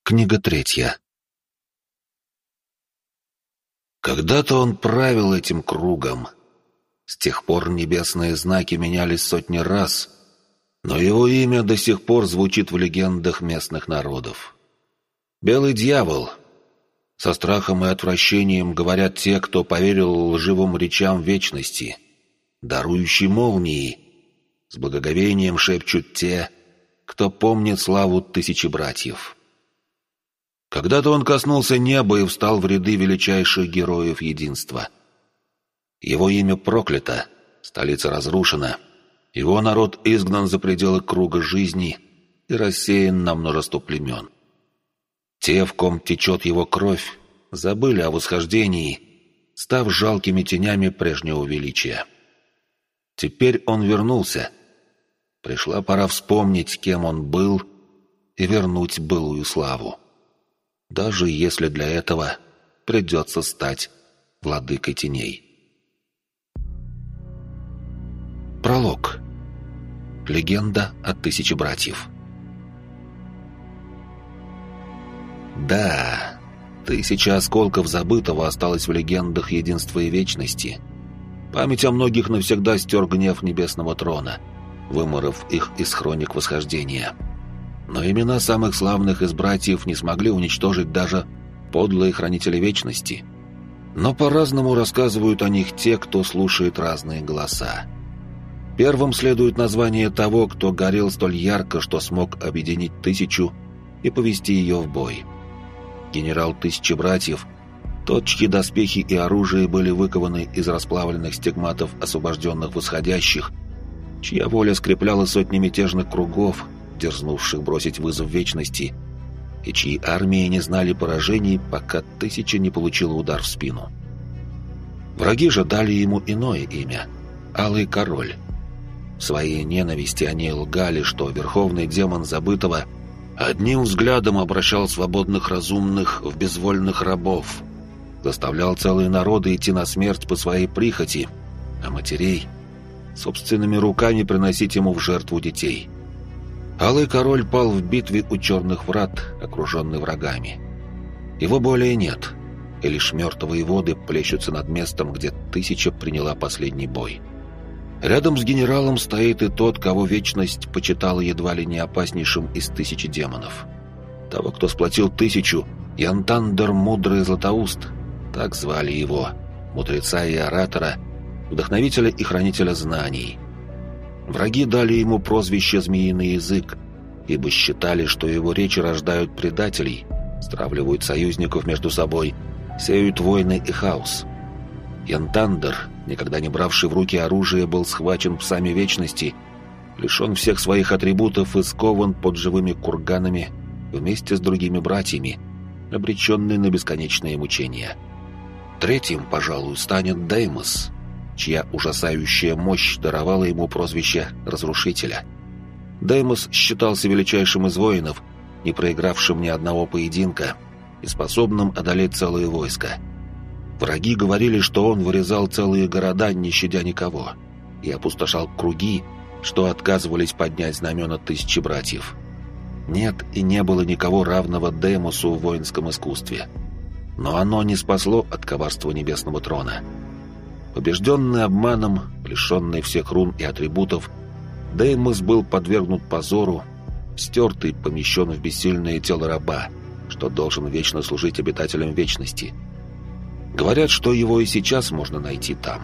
Книга 3. Когда-то он правил этим кругом. С тех пор небесные знаки менялись сотни раз, но его имя до сих пор звучит в легендах местных народов. Белый дьявол. Со страхом и отвращением говорят те, кто поверил лживым речам вечности. Дарующий молнии. С благоговением шепчут те, кто помнит славу тысячи братьев. Когда-то он коснулся неба и встал в ряды величайших героев единства. Его имя проклято, столица разрушена, его народ изгнан за пределы круга жизни и рассеян на множество племен. Те, в ком течет его кровь, забыли о восхождении, став жалкими тенями прежнего величия. Теперь он вернулся. Пришла пора вспомнить, кем он был, и вернуть былую славу. Даже если для этого придется стать владыкой теней. Пролог. Легенда о 1000 братьев. Да, 1000 осколков забытого осталось в легендах единства и вечности. Память о многих навсегда стер гнев небесного трона, выморов их из хроник восхождения. Но имена самых славных из братьев не смогли уничтожить даже подлые хранители вечности. Но по-разному рассказывают о них те, кто слушает разные голоса. Первым следует название того, кто горел столь ярко, что смог объединить 1000 и повести ее в бой. Генерал 1000 братьев, тот, чьи доспехи и оружие были выкованы из расплавленных стигматов освобожденных восходящих, чья воля скрепляла сотни мятежных кругов, дерзнувших бросить вызов вечности, и чьи армии не знали поражений, пока 1000 не получила удар в спину. Враги же дали ему иное имя — Алый Король. В своей ненависти они лгали, что верховный демон забытого одним взглядом обращал свободных разумных в безвольных рабов, заставлял целые народы идти на смерть по своей прихоти, а матерей собственными руками приносить ему в жертву детей. Алый Король пал в битве у Черных Врат, окруженный врагами. Его более нет, и лишь мертвые воды плещутся над местом, где 1000 приняла последний бой. Рядом с генералом стоит и тот, кого вечность почитала едва ли не опаснейшим из 1000 демонов. Того, кто сплотил 1000, Янтандер Мудрый Златоуст, так звали его, мудреца и оратора, вдохновителя и хранителя знаний. Враги дали ему прозвище «Змеиный язык», ибо считали, что его речи рождают предателей, стравливают союзников между собой, сеют войны и хаос. Янтандер, никогда не бравший в руки оружие, был схвачен псами вечности, лишен всех своих атрибутов и скован под живыми курганами вместе с другими братьями, обреченный на бесконечные мучения. Третьим, пожалуй, станет Деймос, чья ужасающая мощь даровала ему прозвище «Разрушителя». Деймос считался величайшим из воинов, не проигравшим ни одного поединка и способным одолеть целые войска. Враги говорили, что он вырезал целые города, не щадя никого, и опустошал круги, что отказывались поднять знамена 1000 братьев. Нет и не было никого равного Деймосу в воинском искусстве. Но оно не спасло от коварства небесного трона. Побежденный обманом, лишенный всех рун и атрибутов, Деймос был подвергнут позору, стертый, помещен в бессильное тело раба, что должен вечно служить обитателям вечности. Говорят, что его и сейчас можно найти там.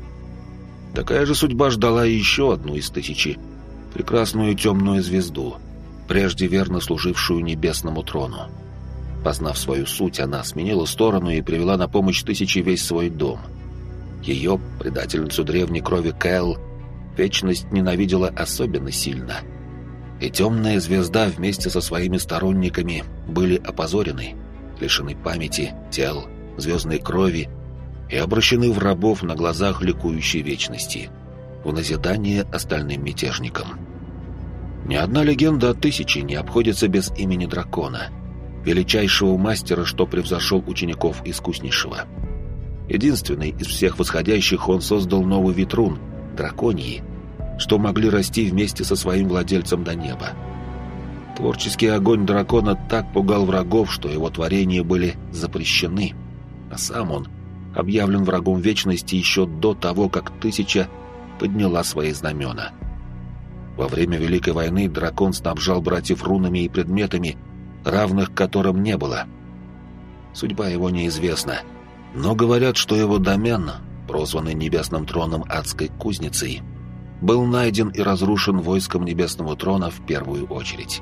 Такая же судьба ждала еще одну из 1000, прекрасную темную звезду, прежде верно служившую небесному трону. Познав свою суть, она сменила сторону и привела на помощь 1000 весь свой дом. Ее, предательницу древней крови Кэл, вечность ненавидела особенно сильно. И темная звезда вместе со своими сторонниками были опозорены, лишены памяти, тел, звездной крови и обращены в рабов на глазах ликующей вечности, в назидание остальным мятежникам. Ни одна легенда о 1000 не обходится без имени дракона, величайшего мастера, что превзошел учеников искуснейшего. Единственный из всех восходящих, он создал новый вид рун — драконьи, что могли расти вместе со своим владельцем до неба. Творческий огонь дракона так пугал врагов, что его творения были запрещены, а сам он объявлен врагом вечности еще до того, как Тысяча подняла свои знамена. Во время Великой войны дракон снабжал братьев рунами и предметами, равных которым не было. Судьба его неизвестна, но говорят, что его домен, прозванный Небесным Троном Адской Кузницей, был найден и разрушен войском Небесного Трона в первую очередь.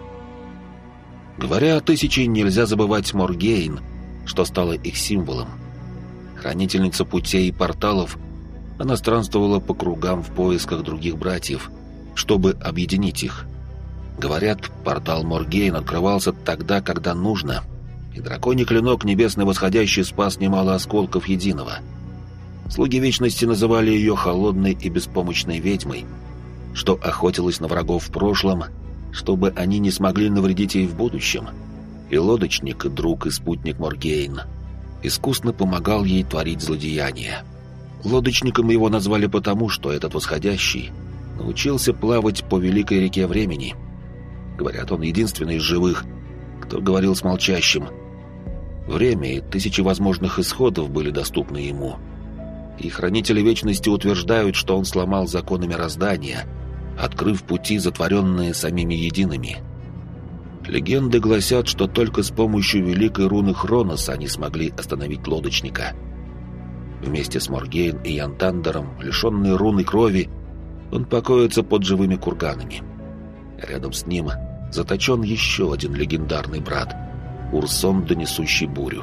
Говоря о Тысяче, нельзя забывать Моргейн, что стало их символом. Хранительница путей и порталов, она странствовала по кругам в поисках других братьев, чтобы объединить их. Говорят, портал Моргейн открывался тогда, когда нужно, и драконий клинок Небесный Восходящий спас немало осколков Единого. Слуги Вечности называли ее холодной и беспомощной ведьмой, что охотилась на врагов в прошлом, чтобы они не смогли навредить ей в будущем. И лодочник, друг и спутник Моргейн, искусно помогал ей творить злодеяния. Лодочником его назвали потому, что этот Восходящий научился плавать по великой реке времени. Говорят, он единственный из живых, кто говорил с молчащим. Время и тысячи возможных исходов были доступны ему. И хранители Вечности утверждают, что он сломал законы мироздания, открыв пути, затворенные самими Едиными. Легенды гласят, что только с помощью великой руны Хроноса они смогли остановить лодочника. Вместе с Моргейн и Янтандером, лишенный руны крови, он покоится под живыми курганами. Рядом с ним заточен еще один легендарный брат — Урсон, донесущий бурю.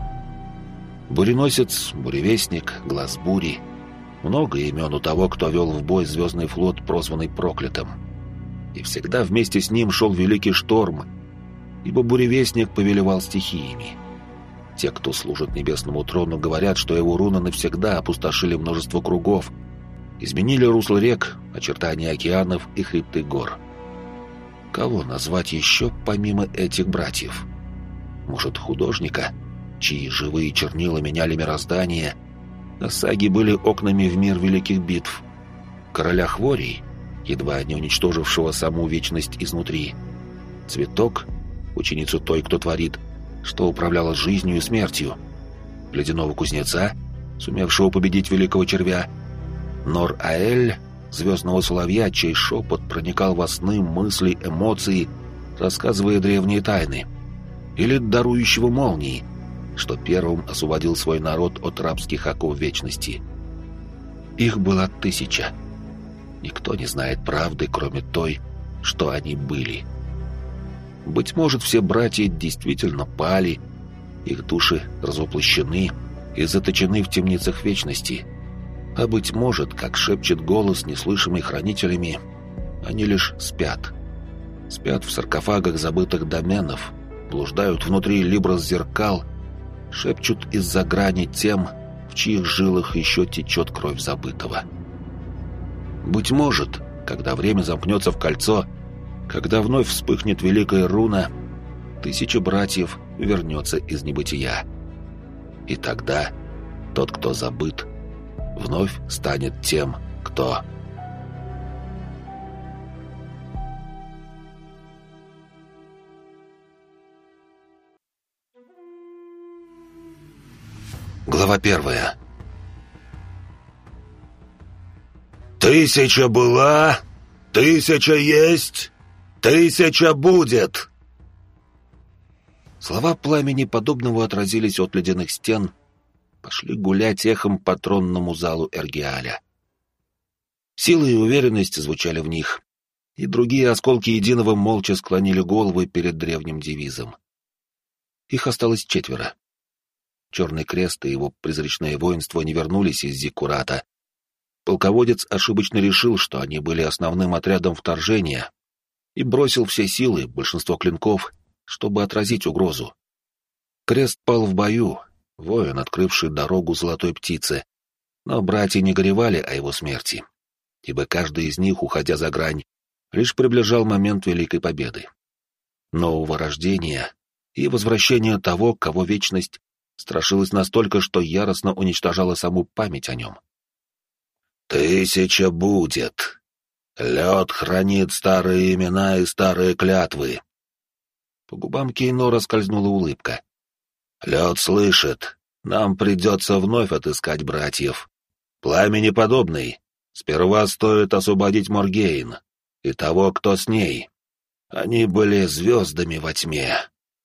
Буреносец, буревестник, глаз бури — много имен у того, кто вел в бой Звездный флот, прозванный Проклятым. И всегда вместе с ним шел Великий Шторм, ибо буревестник повелевал стихиями. Те, кто служит Небесному Трону, говорят, что его руны навсегда опустошили множество кругов, изменили русло рек, очертания океанов и хребты гор. Кого назвать еще помимо этих братьев? Может, художника, чьи живые чернила меняли мироздание, а саги были окнами в мир великих битв? Короля Хворий, едва не уничтожившего саму вечность изнутри? Цветок, ученицу той, кто творит, что управляла жизнью и смертью? Ледяного кузнеца, сумевшего победить великого червя? Нор-Аэль, звездного соловья, чей шепот проникал во сны, мысли, эмоции, рассказывая древние тайны? Или дарующего молнии, что первым освободил свой народ от рабских оков вечности? Их было 1000. Никто не знает правды, кроме той, что они были. Быть может, все братья действительно пали, их души развоплощены и заточены в темницах вечности. А быть может, как шепчет голос, неслышимый хранителями, они лишь спят. Спят в саркофагах забытых доменов, блуждают внутри либрос-зеркал, шепчут из-за грани тем, в чьих жилах еще течет кровь забытого. Быть может, когда время замкнется в кольцо, когда вновь вспыхнет великая руна, 1000 братьев вернется из небытия. И тогда тот, кто забыт, вновь станет тем, кто... Глава 1. 1000 была, 1000 есть, 1000 будет. Слова пламени подобного отразились от ледяных стен, пошли гулять эхом по тронному залу Эргиаля. Сила и уверенность звучали в них, и другие осколки Единого молча склонили головы перед древним девизом. Их осталось 4. Черный Крест и его призрачное воинство не вернулись из Зиккурата. Полководец ошибочно решил, что они были основным отрядом вторжения, и бросил все силы, большинство клинков, чтобы отразить угрозу. Крест пал в бою, воин, открывший дорогу Золотой Птице, но братья не горевали о его смерти, ибо каждый из них, уходя за грань, лишь приближал момент великой победы, нового рождения и возвращения того, кого вечность страшилась настолько, что яростно уничтожала саму память о нем. 1000 будет. Лед хранит старые имена и старые клятвы». По губам Кейнора скользнула улыбка. «Лед слышит. Нам придется вновь отыскать братьев. Пламени подобный. Сперва стоит освободить Моргейн и того, кто с ней. Они были звездами во тьме».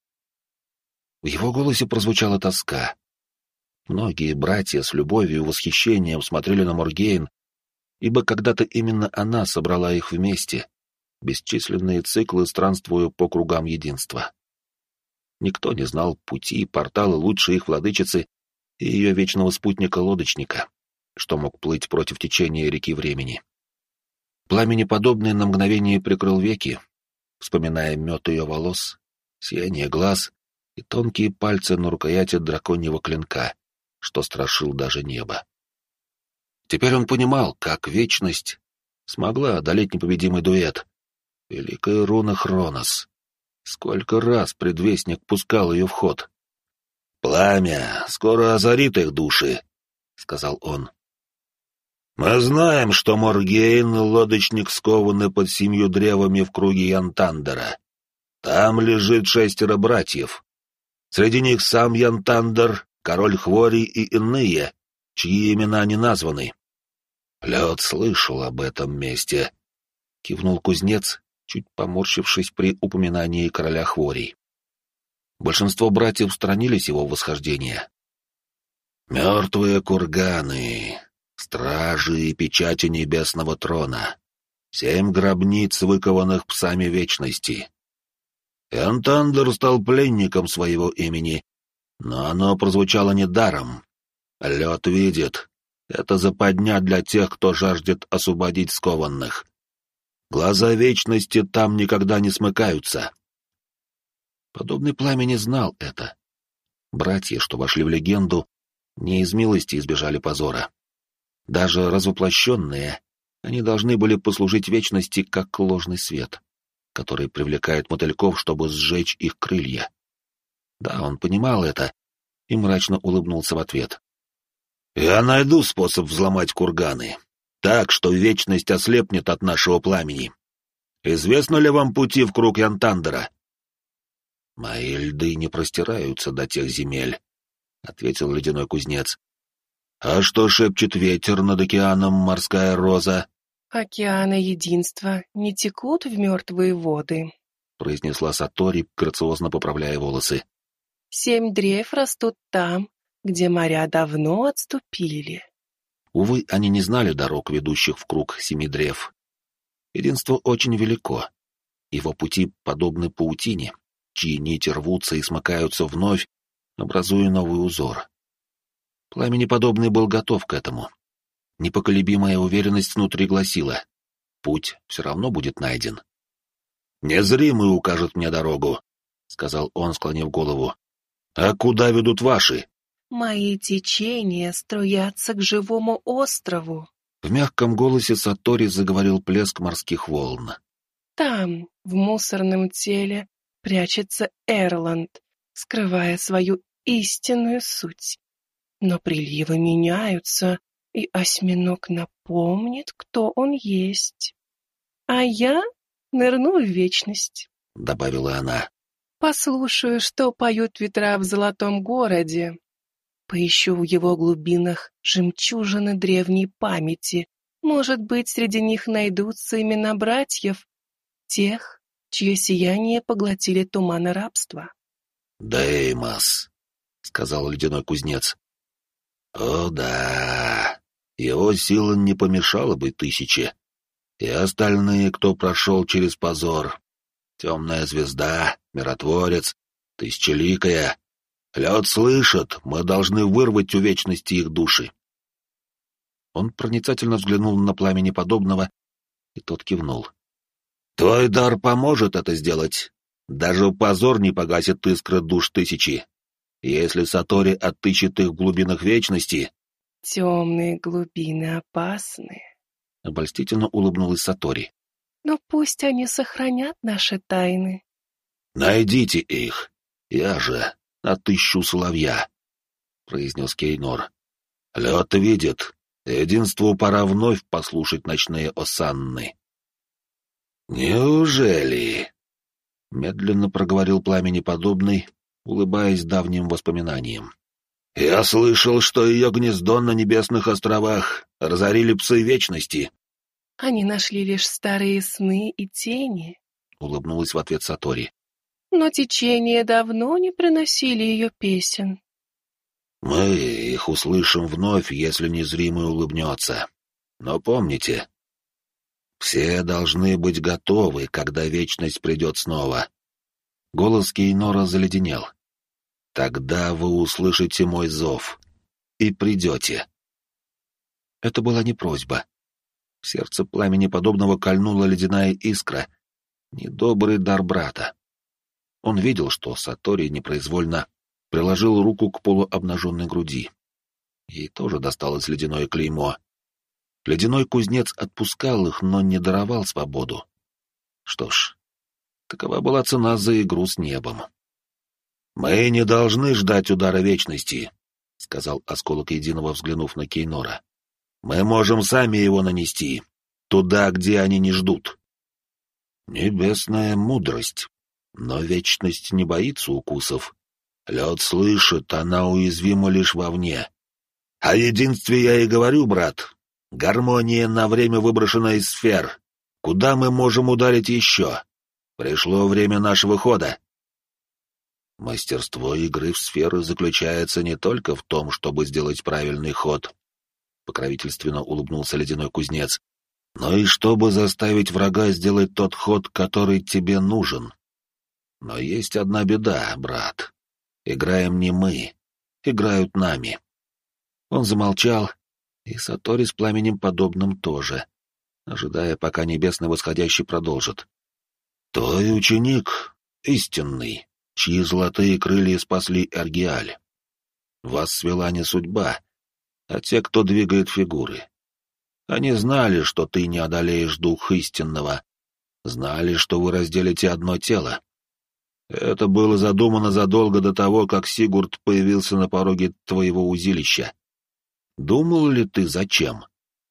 В его голосе прозвучала тоска. Многие братья с любовью и восхищением смотрели на Моргейн, ибо когда-то именно она собрала их вместе, бесчисленные циклы странствуя по кругам единства. Никто не знал пути и порталы лучше их владычицы и ее вечного спутника-лодочника, что мог плыть против течения реки времени. Пламени подобный на мгновение прикрыл веки, вспоминая мед ее волос, сияние глаз и тонкие пальцы на рукояти драконьего клинка, что страшил даже небо. Теперь он понимал, как вечность смогла одолеть непобедимый дуэт. Великая руна Хронос. Сколько раз предвестник пускал ее в ход. «Пламя скоро озарит их души», — сказал он. «Мы знаем, что Моргейн и лодочник скованы под 7 древами в круге Янтандера. Там лежит 6 братьев. Среди них сам Янтандер, король Хвори и иные, чьи имена не названы». «Лед слышал об этом месте», — кивнул кузнец, чуть поморщившись при упоминании короля Хворий. Большинство братьев сторонились его восхождения. «Мертвые курганы, стражи и печати небесного трона, 7 гробниц, выкованных псами вечности. Янтандер стал пленником своего имени, но оно прозвучало недаром. Лед видит, это западня для тех, кто жаждет освободить скованных. Глаза вечности там никогда не смыкаются». Подобный Пламени знал это. Братья, что вошли в легенду, не из милости избежали позора. Даже развоплощенные, они должны были послужить вечности как ложный свет, который привлекает мотыльков, чтобы сжечь их крылья. Да, он понимал это и мрачно улыбнулся в ответ. «Я найду способ взломать курганы, так, что вечность ослепнет от нашего пламени. Известно ли вам пути в круг Янтандера?» «Мои льды не простираются до тех земель», — ответил ледяной кузнец. «А что шепчет ветер над океаном, морская роза?» «Океаны единства не текут в мертвые воды», — произнесла Сатори, грациозно поправляя волосы. 7 древ растут там, где моря давно отступили». Увы, они не знали дорог, ведущих в круг 7 древ. Единство очень велико. Его пути подобны паутине, чьи нити рвутся и смыкаются вновь, образуя новый узор. Пламени подобный был готов к этому. Непоколебимая уверенность внутри гласила: путь все равно будет найден. «Незримый укажет мне дорогу», — сказал он, склонив голову. «А куда ведут ваши?» «Мои течения струятся к живому острову». В мягком голосе Сатори заговорил плеск морских волн. «Там, в мусорном теле, прячется Эрланд, скрывая свою истинную суть. Но приливы меняются, и осьминог напомнит, кто он есть. А я нырну в вечность», — добавила она. «Послушаю, что поют ветра в золотом городе. Поищу в его глубинах жемчужины древней памяти. Может быть, среди них найдутся имена братьев, тех, чье сияние поглотили туманы рабства». «Деймос», — сказал ледяной кузнец. «О да, его сила не помешала бы 1000. И остальные, кто прошел через позор. Темная звезда, миротворец, тысячеликая. Лед слышит, мы должны вырвать у вечности их души». Он проницательно взглянул на Пламени подобного, и тот кивнул. «Твой дар поможет это сделать. Даже позор не погасит искры душ 1000. Если Сатори отыщет их в глубинах вечности...» «Темные глубины опасны», — обольстительно улыбнулась Сатори. «Но пусть они сохранят наши тайны». «Найдите их. Я же отыщу соловья», — произнес Кейнор. «Лед видит. Единству пора вновь послушать ночные осанны». «Неужели?» — медленно проговорил Пламени Подобный, улыбаясь давним воспоминаниям. «Я слышал, что ее гнездо на Небесных островах разорили псы Вечности». «Они нашли лишь старые сны и тени», — улыбнулась в ответ Сатори. «но течение давно не приносили ее песен». «Мы их услышим вновь, если незримый улыбнется. Но помните, все должны быть готовы, когда Вечность придет снова». Голос Кейнора заледенел. «Тогда вы услышите мой зов и придете». Это была не просьба. В сердце Пламени Подобного кольнула ледяная искра, недобрый дар брата. Он видел, что Сатори непроизвольно приложил руку к полуобнаженной груди. Ей тоже досталось ледяное клеймо. Ледяной кузнец отпускал их, но не даровал свободу. Что ж, такова была цена за игру с небом. «Мы не должны ждать удара Вечности», — сказал Осколок Единого, взглянув на Кейнора. «Мы можем сами его нанести, туда, где они не ждут». Небесная мудрость. Но Вечность не боится укусов. Лед слышит, она уязвима лишь вовне. О единстве я и говорю, брат. Гармония на время выброшена из сфер. Куда мы можем ударить еще? Пришло время нашего хода. Мастерство игры в сферы заключается не только в том, чтобы сделать правильный ход, покровительственно улыбнулся ледяной кузнец, но и чтобы заставить врага сделать тот ход, который тебе нужен. Но есть одна беда, брат. Играем не мы, играют нами. Он замолчал, и Сатори с Пламенем Подобным тоже, ожидая, пока Небесный Восходящий продолжит. Твой ученик истинный, чьи золотые крылья спасли Эргиаль. Вас свела не судьба, а те, кто двигает фигуры. Они знали, что ты не одолеешь дух истинного, знали, что вы разделите одно тело. Это было задумано задолго до того, как Сигурд появился на пороге твоего узилища. Думал ли ты, зачем?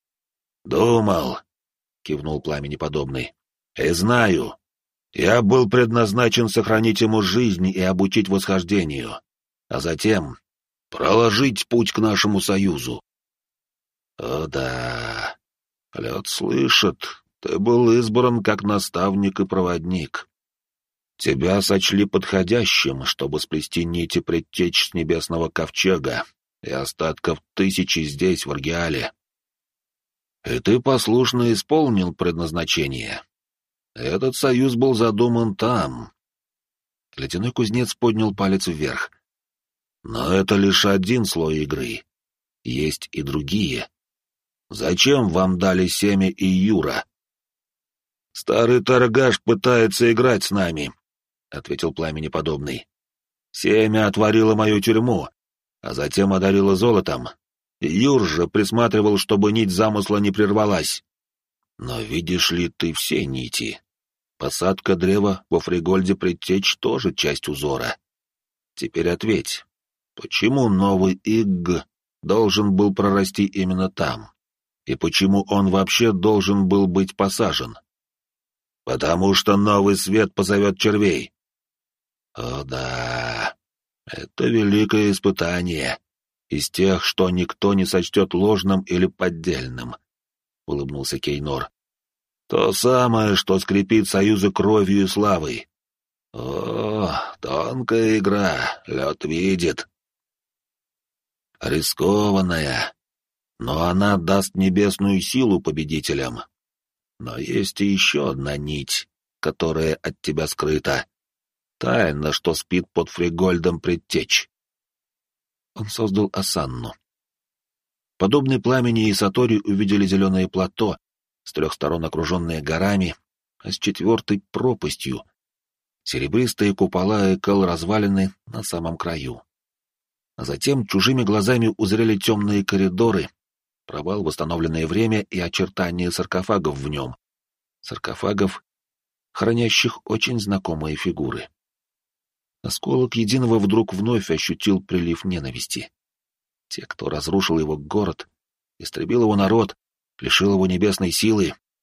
Думал, кивнул Пламени Подобный. И знаю. Я был предназначен сохранить ему жизнь и обучить восхождению, а затем проложить путь к нашему союзу. О да, лед слышит, ты был избран как наставник и проводник. Тебя сочли подходящим, чтобы сплести нити предтеч с небесного ковчега и остатков тысячи здесь, в Эргиале. И ты послушно исполнил предназначение. Этот союз был задуман там. Ледяной кузнец поднял палец вверх. Но это лишь один слой игры. Есть и другие. Зачем вам дали Семя и Юра? Старый торгаш пытается играть с нами, — ответил Пламени Подобный. Семя отворило мою тюрьму, а затем одарило золотом. Юр же присматривал, чтобы нить замысла не прервалась. Но видишь ли ты все нити? Посадка древа во Фригольде предтеч тоже часть узора. Теперь ответь, почему новый Игг должен был прорасти именно там? И почему он вообще должен был быть посажен? Потому что новый свет позовет червей. О да, это великое испытание, из тех, что никто не сочтет ложным или поддельным, — улыбнулся Кейнор. То самое, что скрепит союзы кровью и славой. О, тонкая игра, лед видит. Рискованная, но она даст небесную силу победителям. Но есть и еще одна нить, которая от тебя скрыта. Тайна, что спит под Фригольдом предтеч. Он создал осанну. Подобные Пламени и Сатори увидели зеленое плато, с 3 сторон окруженное горами, а с 4 — пропастью. Серебристые купола и развалины на самом краю. А затем чужими глазами узрели темные коридоры, провал, восстановленное время и очертания саркофагов в нем. Саркофагов, хранящих очень знакомые фигуры. Осколок Единого вдруг вновь ощутил прилив ненависти. Те, кто разрушил его город, истребил его народ, лишил его небесной силы,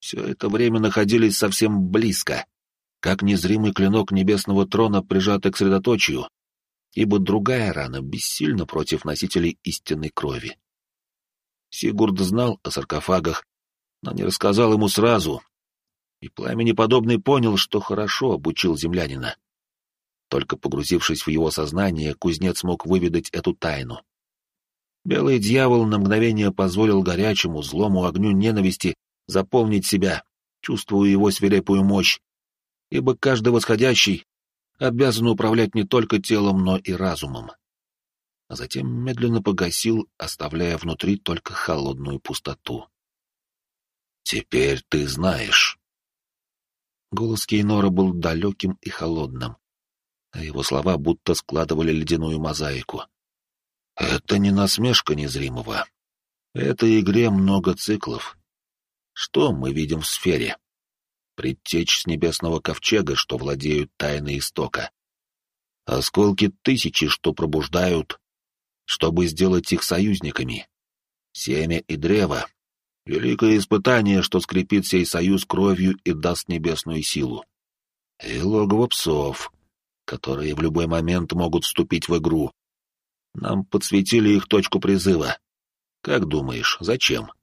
все это время находились совсем близко, как незримый клинок небесного трона, прижатый к средоточию, ибо другая рана бессильна против носителей истинной крови. Сигурд знал о саркофагах, но не рассказал ему сразу, и Пламенеподобный понял, что хорошо обучил землянина. Только погрузившись в его сознание, кузнец смог выведать эту тайну. Белый дьявол на мгновение позволил горячему, злому огню ненависти заполнить себя, чувствуя его свирепую мощь, ибо каждый восходящий обязан управлять не только телом, но и разумом. А затем медленно погасил, оставляя внутри только холодную пустоту. «Теперь ты знаешь». Голос Кейнора был далеким и холодным, а его слова будто складывали ледяную мозаику. «Это не насмешка незримого. В этой игре много циклов. Что мы видим в сфере? Предтечь с небесного ковчега, что владеют тайной истока. Осколки тысячи, что пробуждают, чтобы сделать их союзниками. Семя и древо — великое испытание, что скрепит сей союз кровью и даст небесную силу. И логово псов, которые в любой момент могут вступить в игру. Нам подсветили их точку призыва. Как думаешь, зачем?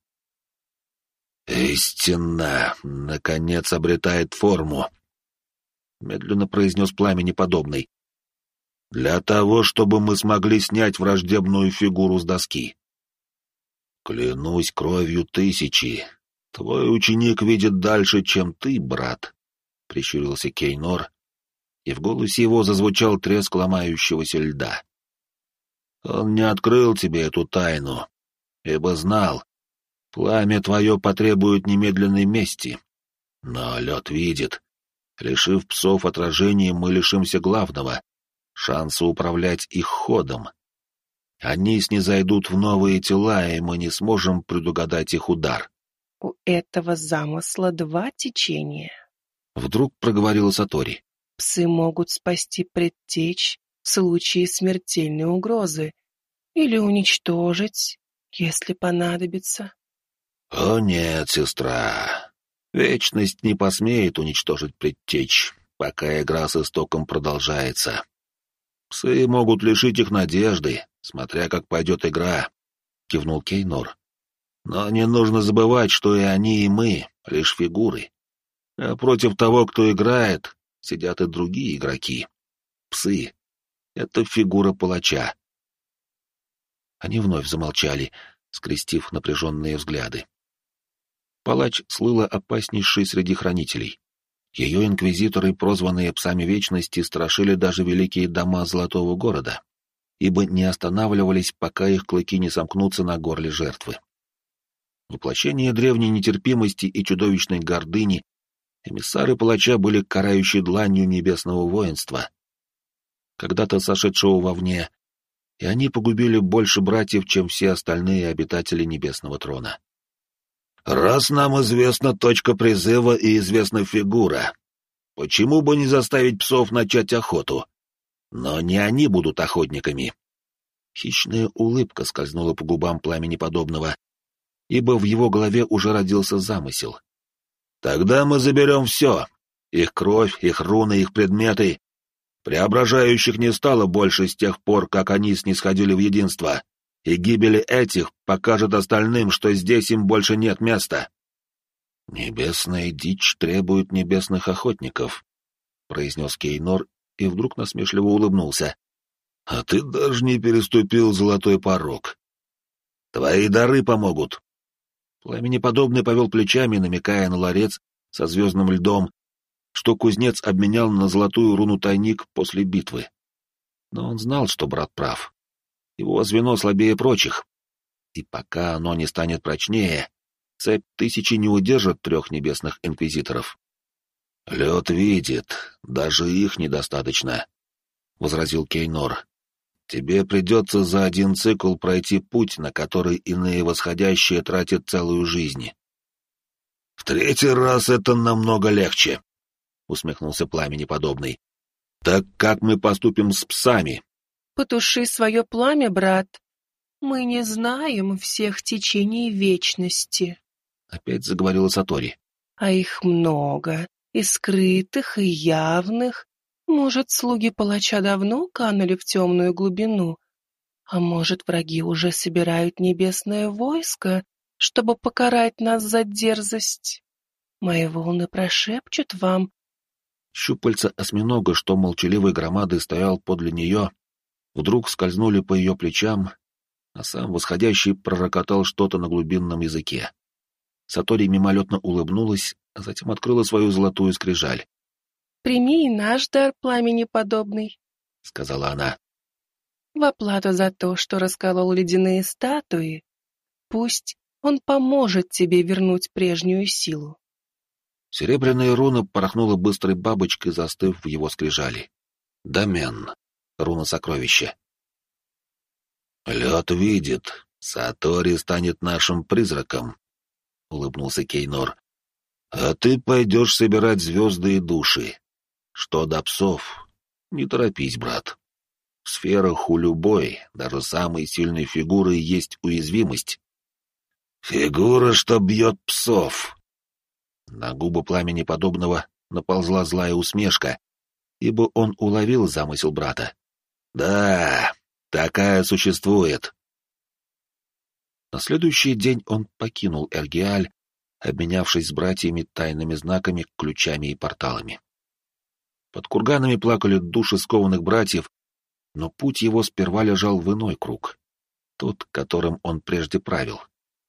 «Истина, наконец, обретает форму», — медленно произнес Пламенеподобный. «Для того, чтобы мы смогли снять враждебную фигуру с доски. Клянусь кровью тысячи, твой ученик видит дальше, чем ты, брат», — прищурился Кейнор, и в голосе его зазвучал треск ломающегося льда. «Он не открыл тебе эту тайну, ибо знал, пламя твое потребует немедленной мести. Но лед видит. Лишив псов отражения, мы лишимся главного — шанса управлять их ходом. Они снизойдут в новые тела, и мы не сможем предугадать их удар». У этого замысла два течения. Вдруг проговорила Сатори. Псы могут спасти предтечь в случае смертельной угрозы или уничтожить, если понадобится. «О нет, сестра, вечность не посмеет уничтожить предтечь, пока игра с истоком продолжается. Псы могут лишить их надежды, смотря как пойдет игра», — кивнул Кейнор. «Но не нужно забывать, что и они, и мы — лишь фигуры. А против того, кто играет, сидят и другие игроки. Псы — это фигура палача». Они вновь замолчали, скрестив напряженные взгляды. Палач слыла опаснейшей среди хранителей. Ее инквизиторы, прозванные псами вечности, страшили даже великие дома Золотого города, ибо не останавливались, пока их клыки не сомкнутся на горле жертвы. Воплощение древней нетерпимости и чудовищной гордыни, эмиссары палача были карающей дланью небесного воинства, когда-то сошедшего вовне, и они погубили больше братьев, чем все остальные обитатели небесного трона. «Раз нам известна точка призыва и известна фигура, почему бы не заставить псов начать охоту? Но не они будут охотниками». Хищная улыбка скользнула по губам Пламенеподобного, ибо в его голове уже родился замысел. «Тогда мы заберем все — их кровь, их руны, их предметы. Преображающих не стало больше с тех пор, как они снисходили в единство, и гибель этих покажет остальным, что здесь им больше нет места». «Небесная дичь требует небесных охотников», — произнес Кейнор и вдруг насмешливо улыбнулся. «А ты даже не переступил золотой порог. Твои дары помогут». Пламенеподобный повел плечами, намекая на ларец со звездным льдом, что кузнец обменял на золотую руну тайник после битвы. Но он знал, что брат прав. Его звено слабее прочих. И пока оно не станет прочнее, цепь тысячи не удержит 3 небесных инквизиторов. «Лед видит, даже их недостаточно», — возразил Кейнор. «Тебе придется за один цикл пройти путь, на который иные восходящие тратят целую жизнь». «В 3-й раз это намного легче», — усмехнулся Пламенеподобный. «Так как мы поступим с псами?» Потуши свое пламя, брат. Мы не знаем всех течений вечности. Опять заговорила Сатори. А их много, и скрытых, и явных. Может, слуги палача давно канули в темную глубину, а может, враги уже собирают небесное войско, чтобы покарать нас за дерзость. Мои волны прошепчут вам. Щупальца осьминога, что молчаливой громадой стоял подле нее, вдруг скользнули по ее плечам, а сам восходящий пророкотал что-то на глубинном языке. Сатори мимолетно улыбнулась, а затем открыла свою золотую скрижаль. «Прими и наш дар пламени подобный», — сказала она. «в оплату за то, что расколол ледяные статуи. Пусть он поможет тебе вернуть прежнюю силу». Серебряная руна порохнула быстрой бабочкой, застыв в его скрижали. Домен. Руна сокровища. «Лед видит. Сатори станет нашим призраком», — улыбнулся Кейнор. «А ты пойдешь собирать звезды и души. Что до псов, не торопись, брат. В сферах у любой, даже самой сильной фигуры, есть уязвимость». «Фигура, что бьет псов!» На губы пламени подобного наползла злая усмешка, ибо он уловил замысел брата. «Да, такая существует». На следующий день он покинул Эргиаль, обменявшись с братьями тайными знаками, ключами и порталами. Под курганами плакали души скованных братьев, но путь его сперва лежал в иной круг, тот, которым он прежде правил.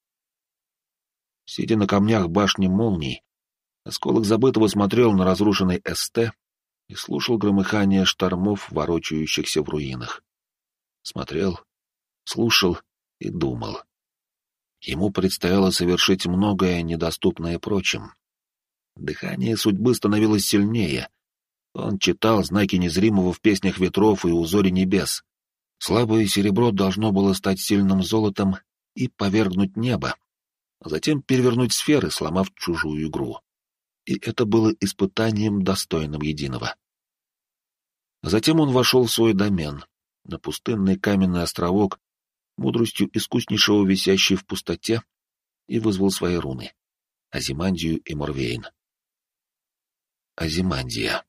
Сидя на камнях башни молний, осколок забытого смотрел на разрушенный СТ и слушал громыхание штормов, ворочающихся в руинах. Смотрел, слушал и думал. Ему предстояло совершить многое, недоступное прочим. Дыхание судьбы становилось сильнее. Он читал знаки незримого в песнях ветров и узоре небес. Слабое серебро должно было стать сильным золотом и повергнуть небо, а затем перевернуть сферы, сломав чужую игру. И это было испытанием, достойным единого. Затем он вошел в свой домен, на пустынный каменный островок, мудростью искуснейшего висящий в пустоте, и вызвал свои руны — Азимандию и Морвейн. Азимандия.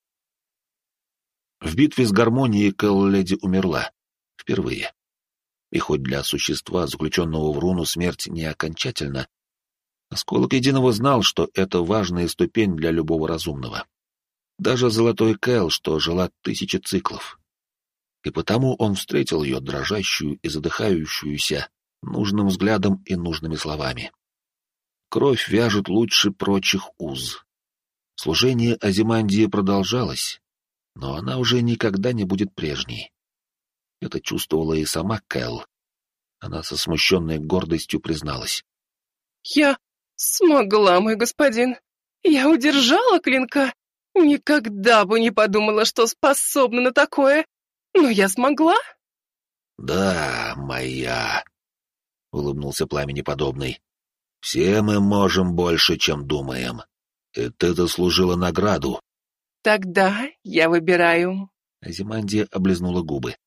В битве с гармонией Кэл-леди умерла. Впервые. И хоть для существа, заключенного в руну, смерть не окончательна, осколок единого знал, что это важная ступень для любого разумного. Даже золотой Кэл, что жила 1000 циклов. И потому он встретил ее, дрожащую и задыхающуюся, нужным взглядом и нужными словами. Кровь вяжет лучше прочих уз. Служение Азимандии продолжалось, но она уже никогда не будет прежней. Это чувствовала и сама Кэл. Она со смущенной гордостью призналась. «Я смогла, мой господин. Я удержала клинка. Никогда бы не подумала, что способна на такое. Но я смогла». «Да, моя», — улыбнулся пламени подобный. «Все мы можем больше, чем думаем. И ты заслужила награду». «Тогда я выбираю». Азимандия облизнула губы.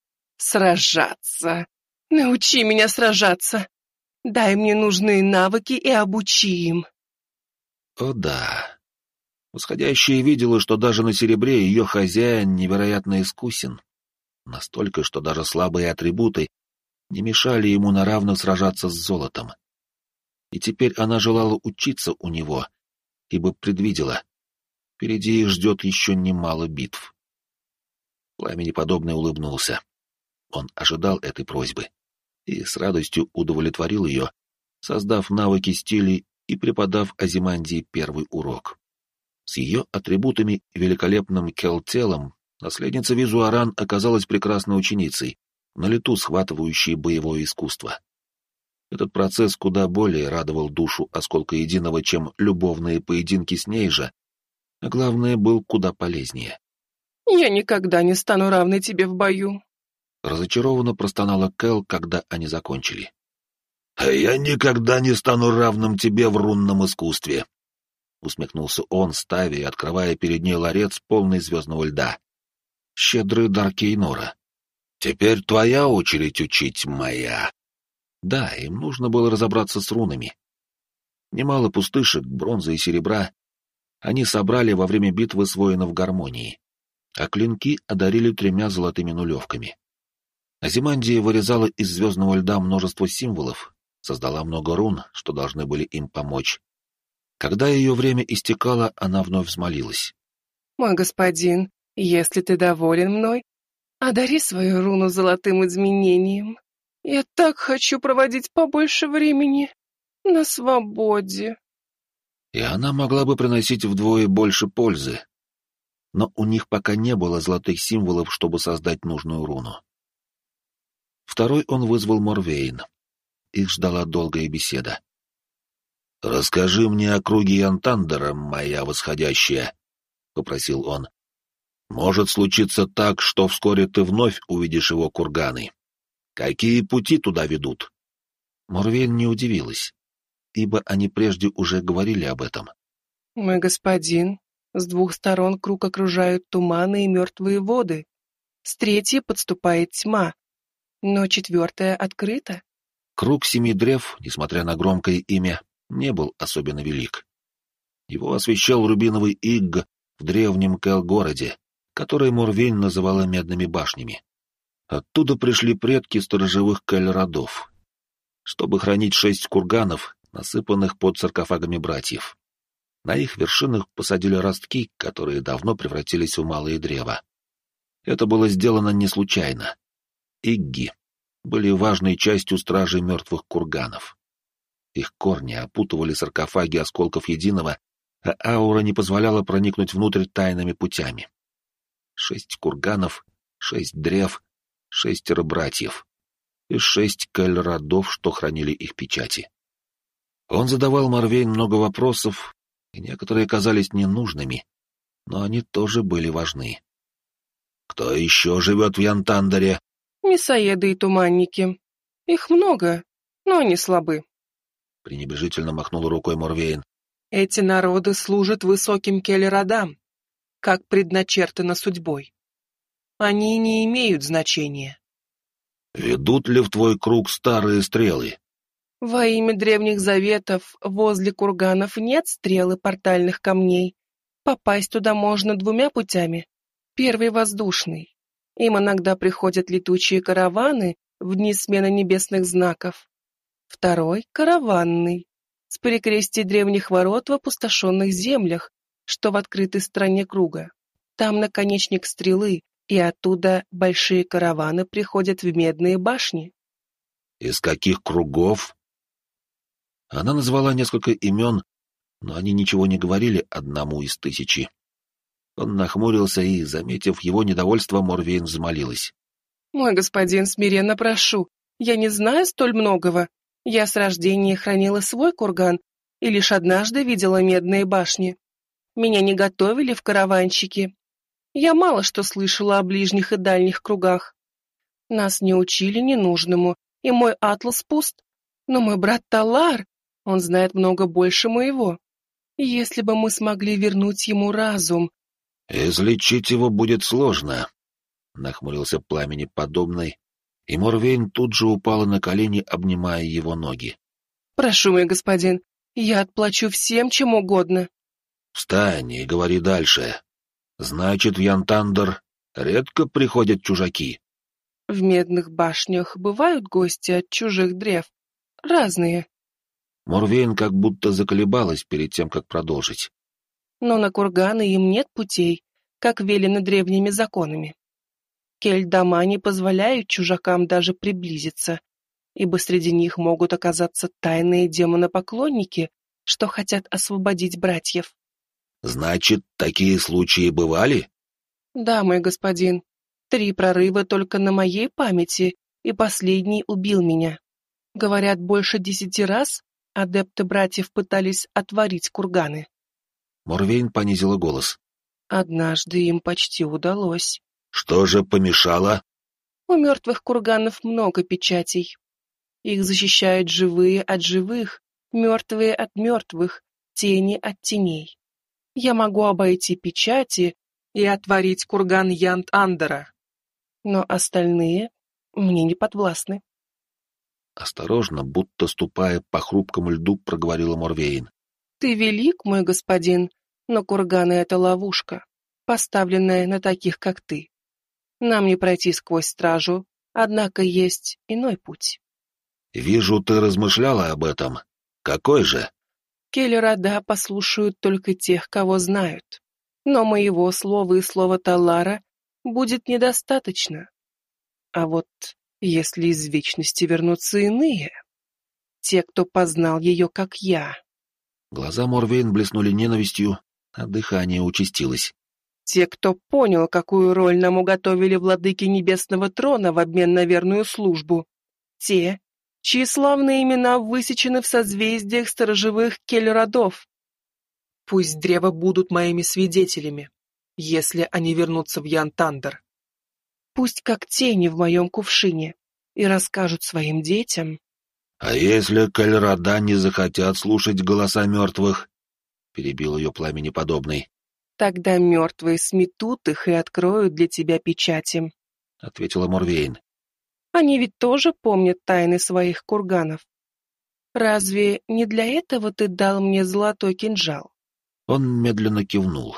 «Сражаться. Научи меня сражаться. Дай мне нужные навыки и обучи им». О да. Восходящая видела, что даже на серебре ее хозяин невероятно искусен. Настолько, что даже слабые атрибуты не мешали ему на равных сражаться с золотом. И теперь она желала учиться у него, ибо предвидела. Впереди их ждет еще немало битв. Пламени подобный улыбнулся. Он ожидал этой просьбы и с радостью удовлетворил ее, создав навыки стилей и преподав Азимандии первый урок. С ее атрибутами и великолепным келтелом наследница Визуаран оказалась прекрасной ученицей, на лету схватывающей боевое искусство. Этот процесс куда более радовал душу осколка единого, чем любовные поединки с ней же, а главное, был куда полезнее. «Я никогда не стану равной тебе в бою», — разочарованно простонала Кэл, когда они закончили. «А я никогда не стану равным тебе в рунном искусстве», — усмехнулся он, ставя и открывая перед ней ларец, полный звездного льда. Щедрый дар Кейнора. «Теперь твоя очередь учить, моя». Да, им нужно было разобраться с рунами. Немало пустышек, бронзы и серебра они собрали во время битвы с воинов гармонии, а клинки одарили 3 золотыми нулевками. Азимандия вырезала из звездного льда множество символов, создала много рун, что должны были им помочь. Когда ее время истекало, она вновь взмолилась. «Мой господин, если ты доволен мной, одари свою руну золотым изменением. Я так хочу проводить побольше времени на свободе». И она могла бы приносить вдвое больше пользы, но у них пока не было золотых символов, чтобы создать нужную руну. Второй он вызвал Морвейн. Их ждала долгая беседа. «Расскажи мне о круге Янтандера, моя восходящая», — попросил он. «Может случиться так, что вскоре ты вновь увидишь его курганы. Какие пути туда ведут?» Морвейн не удивилась, ибо они прежде уже говорили об этом. «Мой господин, с 2 сторон круг окружают туманы и мертвые воды. С 3 подступает тьма, но 4 открыта». Круг 7 древ, несмотря на громкое имя, не был особенно велик. Его освещал рубиновый игг в древнем Кэл-городе, который Морвейн называла Медными башнями. Оттуда пришли предки сторожевых Кэль-родов, чтобы хранить 6 курганов, насыпанных под саркофагами братьев. На их вершинах посадили ростки, которые давно превратились в малые древа. Это было сделано не случайно. Игги были важной частью стражей мертвых курганов. Их корни опутывали саркофаги осколков единого, а аура не позволяла проникнуть внутрь тайными путями. 6 курганов, 6 древ, 6 братьев и 6 кэль-родов, что хранили их печати. Он задавал Морвейн много вопросов, и некоторые казались ненужными, но они тоже были важны. «Кто еще живет в Янтандере?» «Мясоеды и туманники. Их много, но они слабы», — пренебрежительно махнул рукой Морвейн. «Эти народы служат высоким кель-родам, как предначертано судьбой. Они не имеют значения». «Ведут ли в твой круг старые стрелы?» «Во имя древних заветов возле курганов нет стрел и портальных камней. Попасть туда можно 2 путями. Первый — воздушный. Им иногда приходят летучие караваны в дни смены небесных знаков. Второй — караванный, с перекрестий древних ворот в опустошенных землях, что в открытой стороне круга. Там наконечник стрелы, и оттуда большие караваны приходят в Медные башни». «Из каких кругов?» Она назвала несколько имен, но они ничего не говорили одному из 1000. Он нахмурился и, заметив его недовольство, Морвейн взмолилась. «Мой господин, смиренно прошу, я не знаю столь многого. Я с рождения хранила свой курган и лишь однажды видела Медные башни. Меня не готовили в караванщики. Я мало что слышала о ближних и дальних кругах. Нас не учили ненужному, и мой атлас пуст. Но мой брат Талар, он знает много больше моего. Если бы мы смогли вернуть ему разум...» «Излечить его будет сложно», — нахмурился Пламени подобный, и Морвейн тут же упала на колени, обнимая его ноги. «Прошу, мой господин, я отплачу всем, чем угодно». «Встань и говори дальше. Значит, в Янтандер редко приходят чужаки?» «В Медных башнях бывают гости от чужих древ. Разные». Морвейн как будто заколебалась перед тем, как продолжить. «Но на курганы им нет путей, как велено древними законами. Кель-дома не позволяют чужакам даже приблизиться, ибо среди них могут оказаться тайные демонопоклонники, что хотят освободить братьев». «Значит, такие случаи бывали?» «Да, мой господин, 3 прорыва только на моей памяти, и последний убил меня. Говорят, больше 10 раз адепты братьев пытались отворить курганы». Морвейн понизила голос. «Однажды им почти удалось». «Что же помешало?» «У мертвых курганов много печатей. Их защищают живые от живых, мертвые от мертвых, тени от теней. Я могу обойти печати и отворить курган Янт-Андера, но остальные мне не подвластны». Осторожно, будто ступая по хрупкому льду, проговорила Морвейн. «Ты велик, мой господин, но курганы — это ловушка, поставленная на таких, как ты. Нам не пройти сквозь стражу, однако есть иной путь». «Вижу, ты размышляла об этом. Какой же?» Келлерода послушают только тех, кого знают. Но моего слова и слова Талара будет недостаточно. А вот если из вечности вернутся иные, те, кто познал ее, как я. Глаза Морвейн блеснули ненавистью, а дыхание участилось. Те, кто понял, какую роль нам уготовили владыки Небесного Трона в обмен на верную службу. Те, чьи славные имена высечены в созвездиях сторожевых Келлеродов. Пусть древа будут моими свидетелями, если они вернутся в Янтандер. Пусть как тени в моем кувшине и расскажут своим детям. «А если Келлерода не захотят слушать голоса мертвых?» — перебил ее пламенеподобный. Тогда мертвые сметут их и откроют для тебя печати», — ответила Морвейн. «Они ведь тоже помнят тайны своих курганов. Разве не для этого ты дал мне золотой кинжал?» Он медленно кивнул.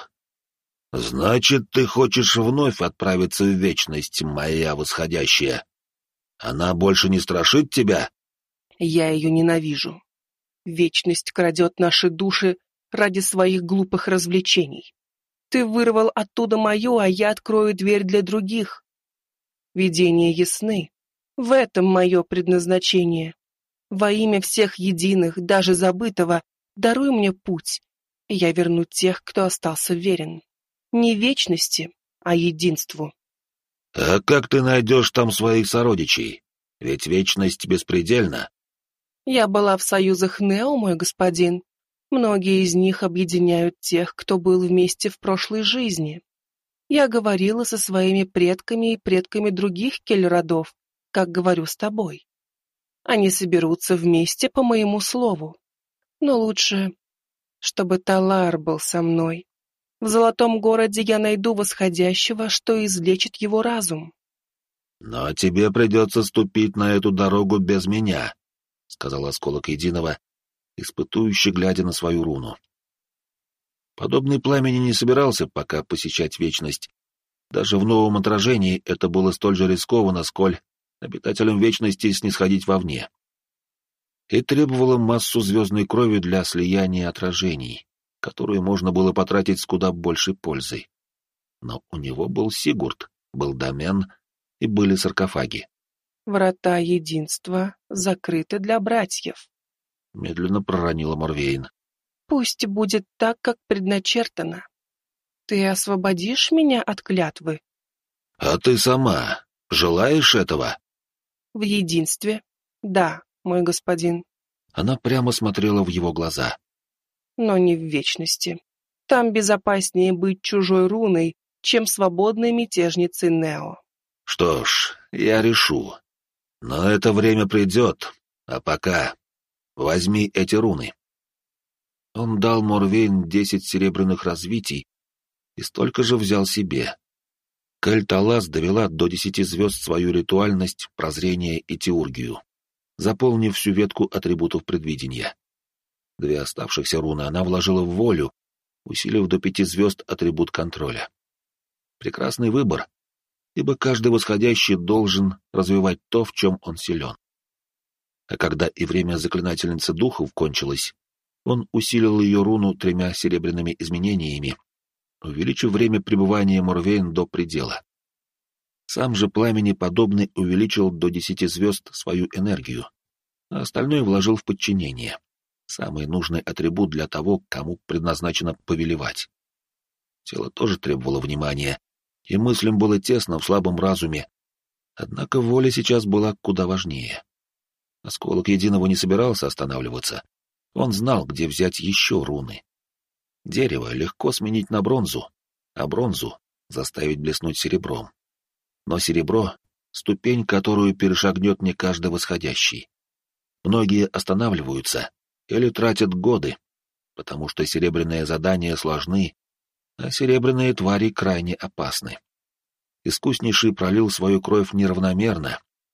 «Значит, ты хочешь вновь отправиться в вечность, моя восходящая? Она больше не страшит тебя?» «Я ее ненавижу. Вечность крадет наши души ради своих глупых развлечений. Ты вырвал оттуда мою, а я открою дверь для других. Видения ясны. В этом мое предназначение. Во имя всех единых, даже забытого, даруй мне путь, и я верну тех, кто остался верен. Не вечности, а единству». «А как ты найдешь там своих сородичей? Ведь вечность беспредельна». «Я была в союзах Нео, мой господин. Многие из них объединяют тех, кто был вместе в прошлой жизни. Я говорила со своими предками и предками других Келлеродов, как говорю с тобой. Они соберутся вместе по моему слову. Но лучше, чтобы Талар был со мной. В Золотом городе я найду восходящего, что излечит его разум». «Но тебе придется ступить на эту дорогу без меня», — сказал осколок единого, испытующе глядя на свою руну. Подобный пламени не собирался пока посещать вечность. Даже в новом отражении это было столь же рискованно, сколь обитателям вечности снисходить вовне. И требовало массу звездной крови для слияния отражений, которую можно было потратить с куда большей пользой. Но у него был Сигурд, был домен и были саркофаги. «Врата единства закрыты для братьев», — медленно проронила Морвейн. «Пусть будет так, как предначертано. Ты освободишь меня от клятвы?» «А ты сама желаешь этого?» «В единстве, да, мой господин». Она прямо смотрела в его глаза. «Но не в вечности. Там безопаснее быть чужой руной, чем свободной мятежницей Нео». «Что ж, я решу. Но это время придет, а пока возьми эти руны». Он дал Морвейн 10 серебряных развитий и столько же взял себе. Кальталас довела до 10 звезд свою ритуальность, прозрение и теургию, заполнив всю ветку атрибутов предвидения. 2 оставшихся руны она вложила в волю, усилив до 5 звезд атрибут контроля. Прекрасный выбор, ибо каждый восходящий должен развивать то, в чем он силен. А когда и время заклинательницы духов кончилось, он усилил ее руну 3 серебряными изменениями, увеличив время пребывания Морвейн до предела. Сам же пламени подобный увеличил до 10 звезд свою энергию, а остальное вложил в подчинение. Самый нужный атрибут для того, кому предназначено повелевать. Тело тоже требовало внимания, и мыслям было тесно в слабом разуме, однако воля сейчас была куда важнее. Осколок единого не собирался останавливаться. Он знал, где взять еще руны. Дерево легко сменить на бронзу, а бронзу заставить блеснуть серебром. Но серебро — ступень, которую перешагнет не каждый восходящий. Многие останавливаются или тратят годы, потому что серебряные задания сложны, а серебряные твари крайне опасны. Искуснейший пролил свою кровь неравномерно,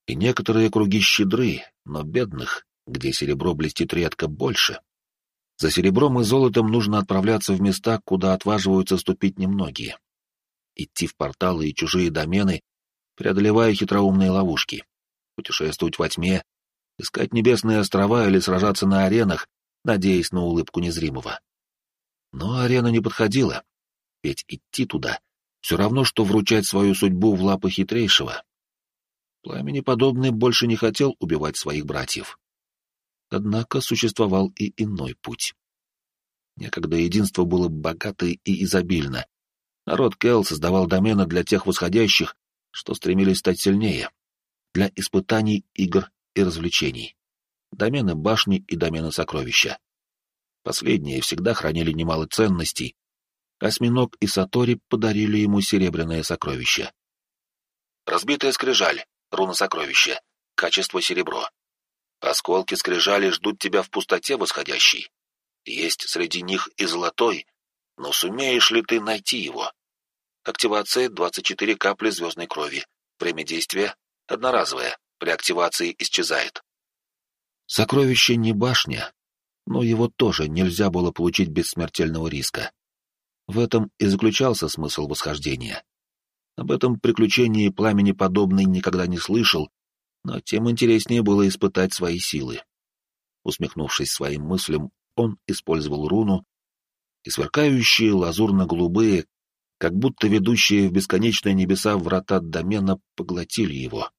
И некоторые круги щедры, но бедных, где серебро блестит редко, больше. За серебром и золотом нужно отправляться в места, куда отваживаются ступить немногие. Идти в порталы и чужие домены, преодолевая хитроумные ловушки. Путешествовать во тьме, искать небесные острова или сражаться на аренах, надеясь на улыбку незримого. Но арена не подходила, ведь идти туда все равно, что вручать свою судьбу в лапы хитрейшего. Пламени подобный больше не хотел убивать своих братьев. Однако существовал и иной путь. Некогда единство было богато и изобильно. Народ Кел создавал домены для тех восходящих, что стремились стать сильнее, для испытаний, игр и развлечений. Домены башни и домены сокровища. Последние всегда хранили немало ценностей. Осьминог и Сатори подарили ему серебряное сокровище. Разбитая скрижаль, руна сокровища, качество серебро. Осколки скрижали ждут тебя в пустоте восходящей. Есть среди них и золотой, но сумеешь ли ты найти его? Активация 24 капли звездной крови. Время действия одноразовое, при активации исчезает. Сокровище не башня, но его тоже нельзя было получить без смертельного риска. В этом и заключался смысл восхождения. Об этом приключении Пламени подобный никогда не слышал, но тем интереснее было испытать свои силы. Усмехнувшись своим мыслям, он использовал руну, и сверкающие лазурно-голубые, как будто ведущие в бесконечные небеса врата домена, поглотили его.